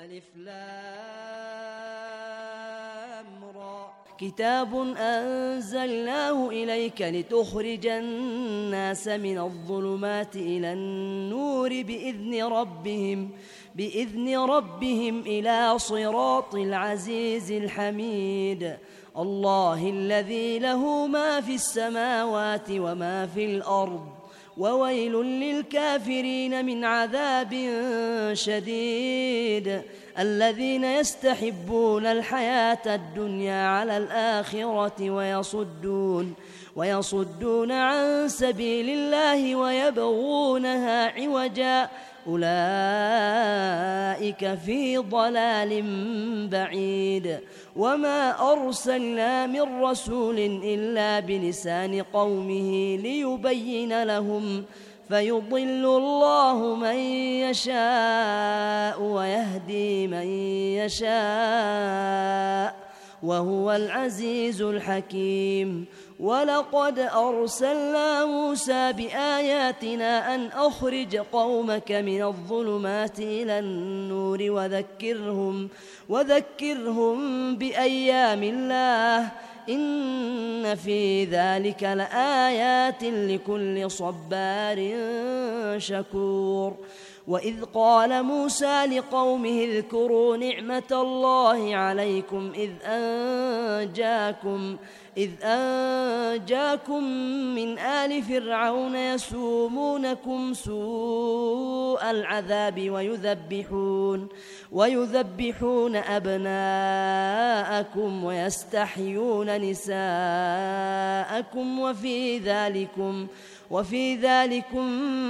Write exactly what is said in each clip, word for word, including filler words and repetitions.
ألف لام را كتاب أنزلناه إليك لتخرج الناس من الظلمات إلى النور بإذن ربهم بإذن ربهم إلى صراط العزيز الحميد الله الذي له ما في السماوات وما في الأرض وويل للكافرين من عذاب شديد الذين يستحبون الحياة الدنيا على الآخرة ويصدون ويصدون عن سبيل الله ويبغونها عوجا أولئك في ضلال بعيد وما أرسلنا من رسول إلا بلسان قومه ليبين لهم فيضل الله من يشاء ويهدي من يشاء وهو العزيز الحكيم ولقد أرسلنا موسى بآياتنا أن أخرج قومك من الظلمات إلى النور وذكرهم وذكرهم بأيام الله إن في ذلك لآيات لكل صبار شكور وإذ قال موسى لقومه اذكروا نعمة الله عليكم إذ أنجاكم إذ أنجاكم من آل فرعون يسومونكم سوء العذاب ويذبحون ويذبحون أبناءكم ويستحيون نساءكم وفي ذلكم وفي ذلكم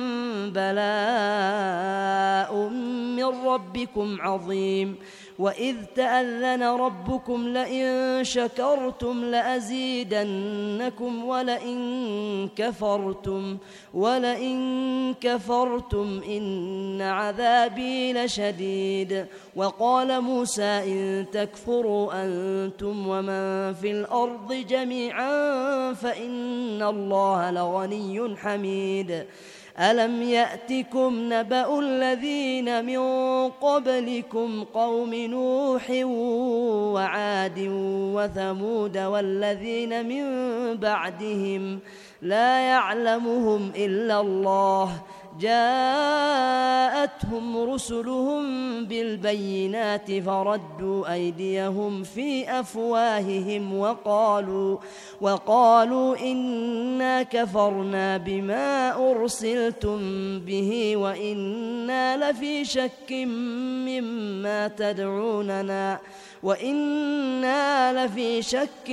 بلاء من ربكم عظيم وإذ تأذن ربكم لئن شكرتم لأزيدنكم ولئن كفرتم ولئن كفرتم إن عذابي لشديد وقال موسى إن تكفروا أنتم ومن في الأرض جميعا فإن الله لغني حميد ألم يأتكم نبأ الذين من قبلكم قوم نوح وعاد وثمود والذين من بعدهم لا يعلمهم إلا الله جاءتهم رسلهم بالبينات فردوا أيديهم في أفواههم وقالوا وقالوا إنا كفرنا بما أرسلتم به وإنا لفي شك مما تدعوننا وإنا لفي شك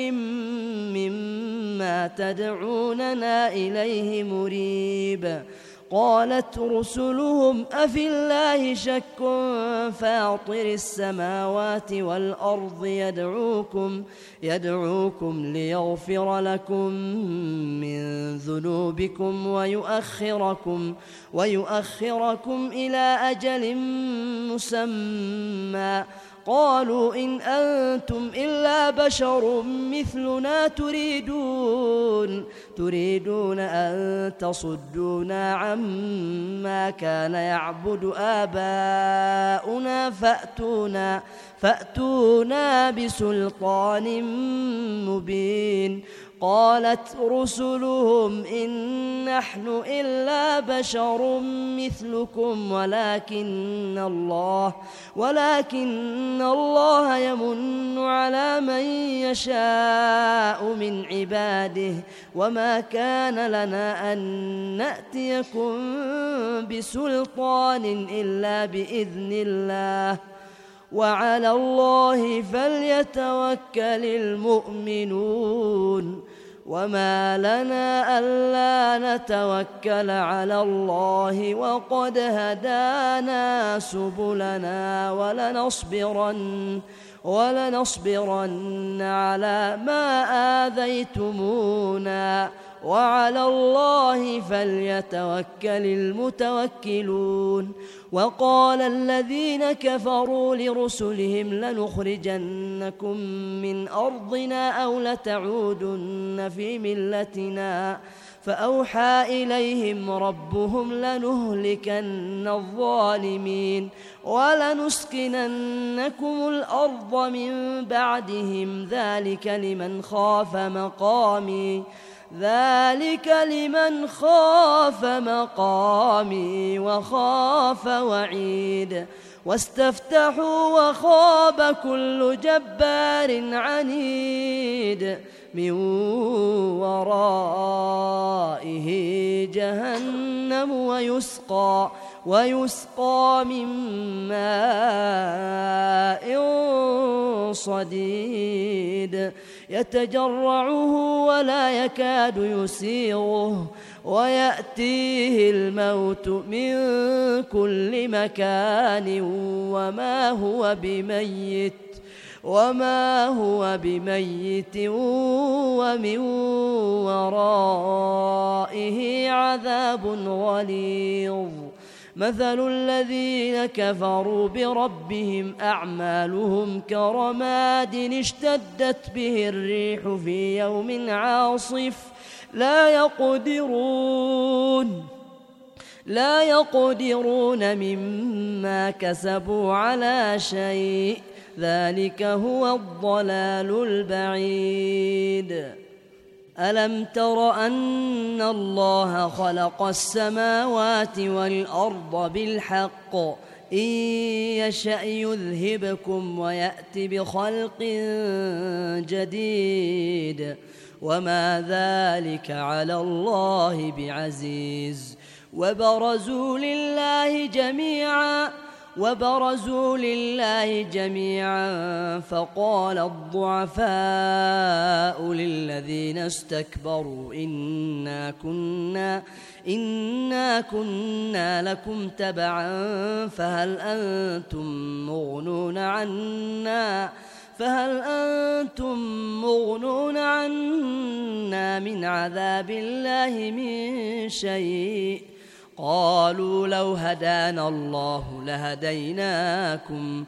مما تدعوننا إليه مريب قالت رسلهم أفي الله شك فاطر السماوات والأرض يدعوكم يدعوكم ليغفر لكم من ذنوبكم ويؤخركم ويؤخركم إلى أجل مسمى قالوا إن أنتم إلا بشر مثلنا تريدون تريدون أن تصدونا عما كان يعبد آباؤنا فأتونا فأتونا بسلطان مبين قالت رسلهم إن نحن إلا بشر مثلكم ولكن الله ولكن الله يمن على من يشاء من عباده وما كان لنا أن نأتيكم بسلطان إلا بإذن الله وعلى الله فليتوكل المؤمنون وما لنا ألا نتوكل على الله وقد هدانا سبلنا ولنصبرن ولنصبرن على ما آذيتمونا وعلى الله فليتوكل المتوكلون وقال الذين كفروا لرسلهم لنخرجنكم من أرضنا أو لتعودن في ملتنا فأوحى إليهم ربهم لنهلكن الظالمين ولنسكننكم الأرض من بعدهم ذلك لمن خاف مقامي ذلك لمن خاف مقامي وخاف وعيد واستفتحوا وخاب كل جبار عنيد من ورائه جهنم ويسقى ويسقى من ماء صديد يتجرعه ولا يكاد يسيغه ويأتيه الموت من كل مكان وما هو بميت وما هو بميت ومن ورائه عذاب غليظ مثل الذين كفروا بربهم أعمالهم كرماد اشتدت به الريح في يوم عاصف لا يقدرون لا يقدرون مما كسبوا على شيء ذلك هو الضلال البعيد ألم تر أن الله خلق السماوات والأرض بالحق إن يشأ يذهبكم ويأت بخلق جديد وما ذلك على الله بعزيز وبرزوا لله جميعا وبرزوا لله جميعا فقال الضعفاء للذين استكبروا إنا كنا إنا كنا لكم تبعا فهل أنتم مغنون عنا فهل أنتم مغنون عنا من عذاب الله من شيء قالوا لو هدانا الله لهديناكم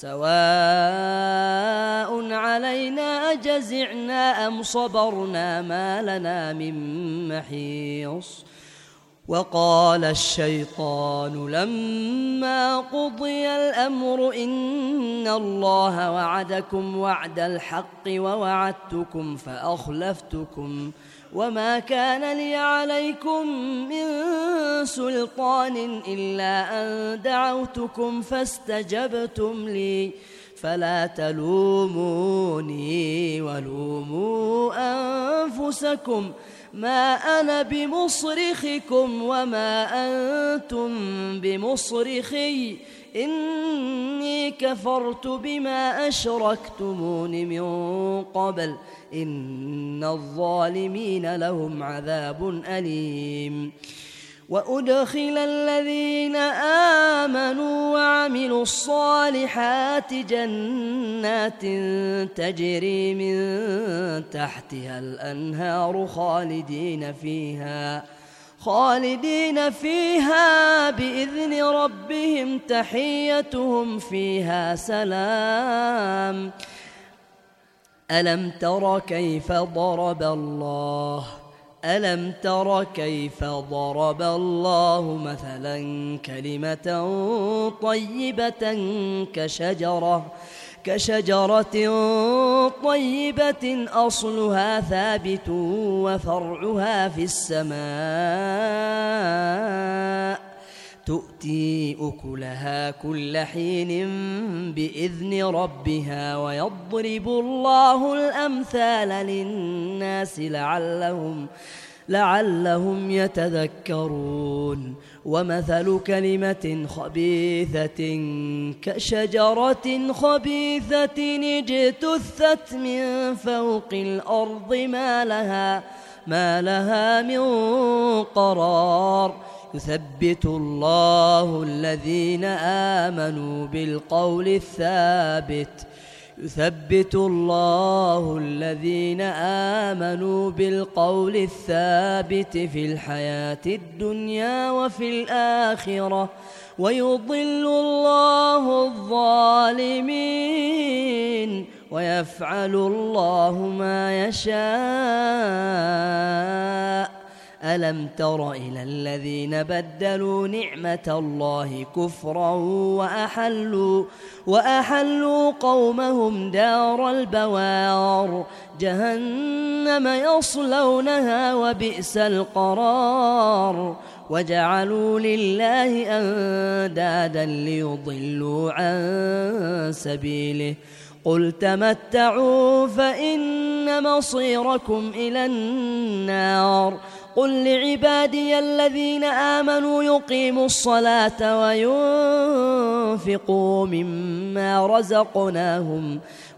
سواء علينا أجزعنا أم صبرنا ما لنا من محيص وقال الشيطان لما قضي الأمر إن الله وعدكم وعد الحق ووعدتكم فأخلفتكم وما كان لي عليكم من سلطان إلا أن دعوتكم فاستجبتم لي فلا تلوموني ولوموا أنفسكم ما أنا بمصرخكم وما أنتم بمصرخي إني كفرت بما أشركتمون من قبل إن الظالمين لهم عذاب أليم وأدخل الذين آمنوا وعملوا الصالحات جنات تجري من تحتها الأنهار خالدين فيها خالدين فيها بإذن ربهم تحيتهم فيها سلام ألم تر كيف ضرب الله ألم تر كيف ضرب الله مثلا كلمة طيبة كشجرة كشجرة طيبة أصلها ثابت وفرعها في السماء تؤتي أكلها كل حين بإذن ربها ويضرب الله الأمثال للناس لعلهم لعلهم يتذكرون ومثل كلمة خبيثة كشجرة خبيثة اجتثت من فوق الأرض ما لها ما لها من قرار يثبت الله الذين آمنوا بالقول الثابت يثبت الله الذين آمنوا بالقول الثابت في الحياة الدنيا وفي الآخرة ويضل الله الظالمين ويفعل الله ما يشاء ألم تر إلى الذين بدلوا نعمة الله كفرا وأحلوا, وأحلوا قومهم دار البوار جهنم يصلونها وبئس القرار وجعلوا لله أندادا ليضلوا عن سبيله قل تمتعوا فإن مصيركم إلى النار قل لعبادي الذين آمنوا يقيموا الصلاة وينفقوا مما رزقناهم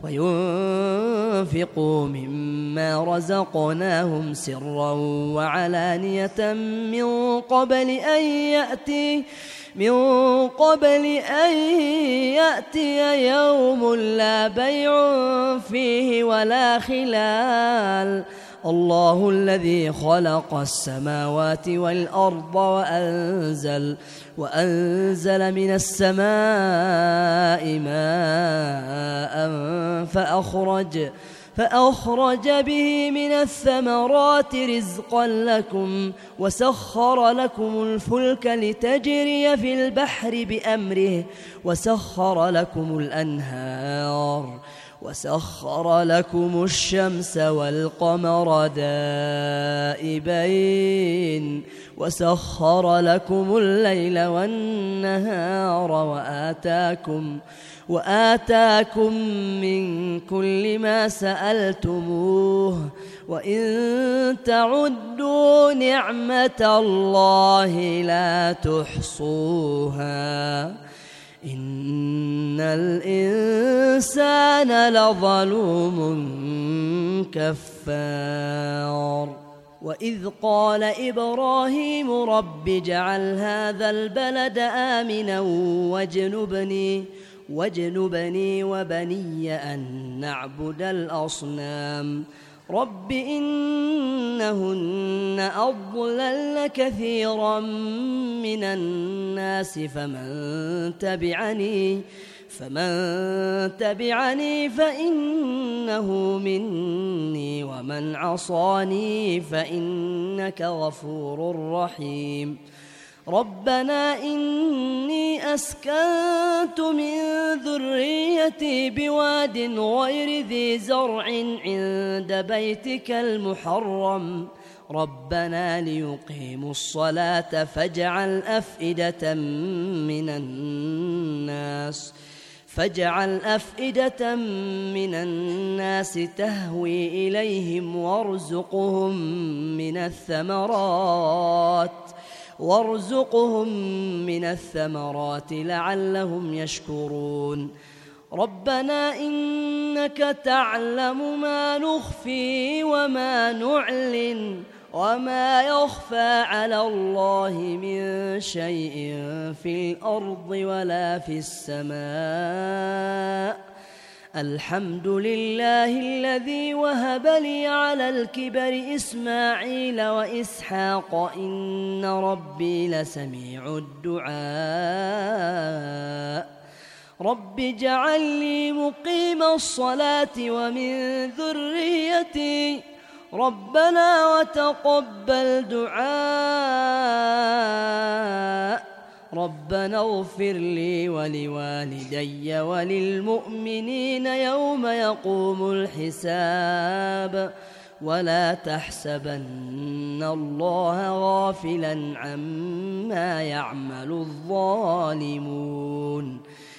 وينفقوا مما رزقناهم سرا وعلانية من قبل أن يأتي من قبل أن يأتي يوم لا بيع فيه ولا خلال الله الذي خلق السماوات والأرض وأنزل, وأنزل من السماء ماء فأخرج, فأخرج به من الثمرات رزقا لكم وسخر لكم الفلك لتجري في البحر بأمره وسخر لكم الأنهار وسخر لكم الشمس والقمر دائبين وسخر لكم الليل والنهار وآتاكم, وآتاكم من كل ما سألتموه وإن تعدوا نعمة الله لا تحصوها إن الإنسان لظلوم كفار وإذ قال إبراهيم رب اجعل هذا البلد آمنا واجنبني, واجنبني وبني أن نعبد الأصنام رب إنهن أضللن كثيرا من الناس فمن تبعني فمن تبعني فإنه مني ومن عصاني فإنك غفور رحيم ربنا إني أسكنت من ذريتي بواد غير ذي زرع عند بيتك المحرم ربنا ليقيموا الصلاة فاجعل أفئدة من الناس فاجعل أفئدة من الناس تهوي إليهم وارزقهم من الثمرات وارزقهم من الثمرات لعلهم يشكرون ربنا إنك تعلم ما نخفي وما نعلن وما يخفى على الله من شيء في الأرض ولا في السماء الحمد لله الذي وهب لي على الكبر إسماعيل وإسحاق إن ربي لسميع الدعاء رب اجعل لي مقيم الصلاة ومن ذريتي ربنا وتقبل دعاء ربنا اغفر لي ولوالدي وللمؤمنين يوم يقوم الحساب ولا تحسبن الله غافلا عما يعمل الظالمون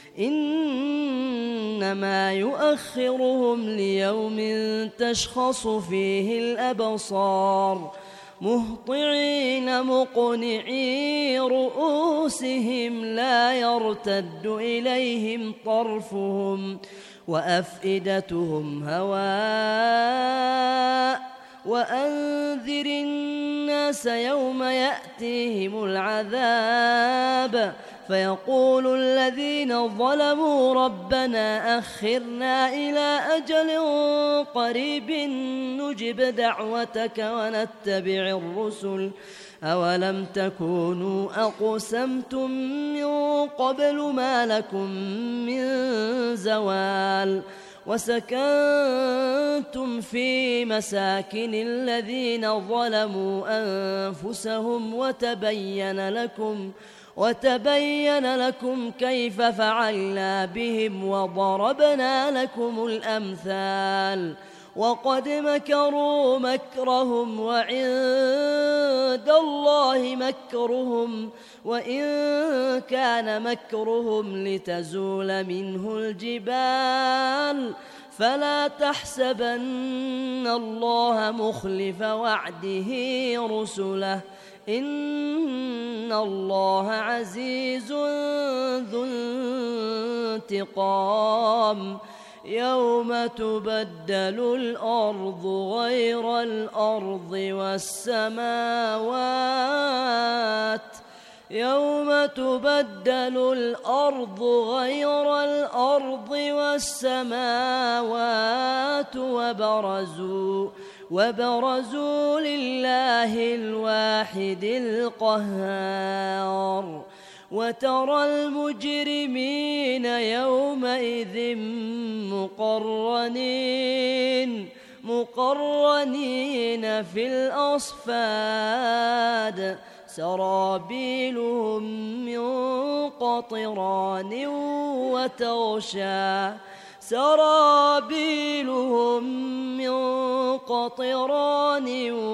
إنما يؤخرهم ليوم تشخص فيه الأبصار مهطعين مقنعي رؤوسهم لا يرتد إليهم طرفهم وأفئدتهم هواء وأنذر الناس يوم يأتيهم العذاب فيقول الذين ظلموا ربنا أخرنا إلى أجل قريب نجب دعوتك ونتبع الرسل أولم تكونوا أقسمتم من قبل ما لكم من زوال وسكنتم في مساكن الذين ظلموا أنفسهم وتبين لكم وتبين لكم كيف فعلنا بهم وضربنا لكم الأمثال وقد مكروا مكرهم وعند الله مكرهم وإن كان مكرهم لتزول منه الجبال فلا تحسبن الله مخلف وعده رسله إن الله عزيز ذو انتقام يوم تبدل الأرض غير الأرض والسماوات يوم تبدل الأرض غير الأرض والسماوات وبرزوا وبرزوا لله الواحد القهار وترى المجرمين يومئذ مقرنين مقرنين في الأصفاد سرابيلهم من قطران وتغشى سرابيلهم من قطران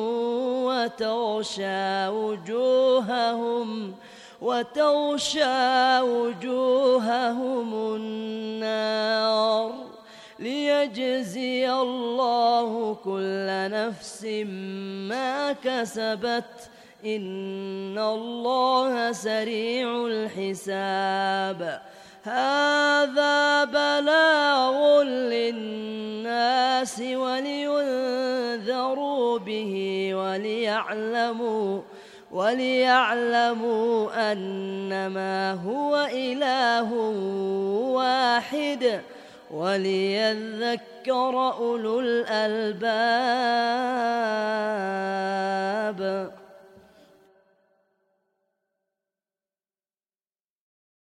وتغشى وجوههم وتغشى وجوههم النار ليجزي الله كل نفس ما كسبت إن الله سريع الحساب هذا بلاغ للناس ولينذروا به وليعلموا وليعلموا أنما هو إله واحد وليذكر أولو الألباب.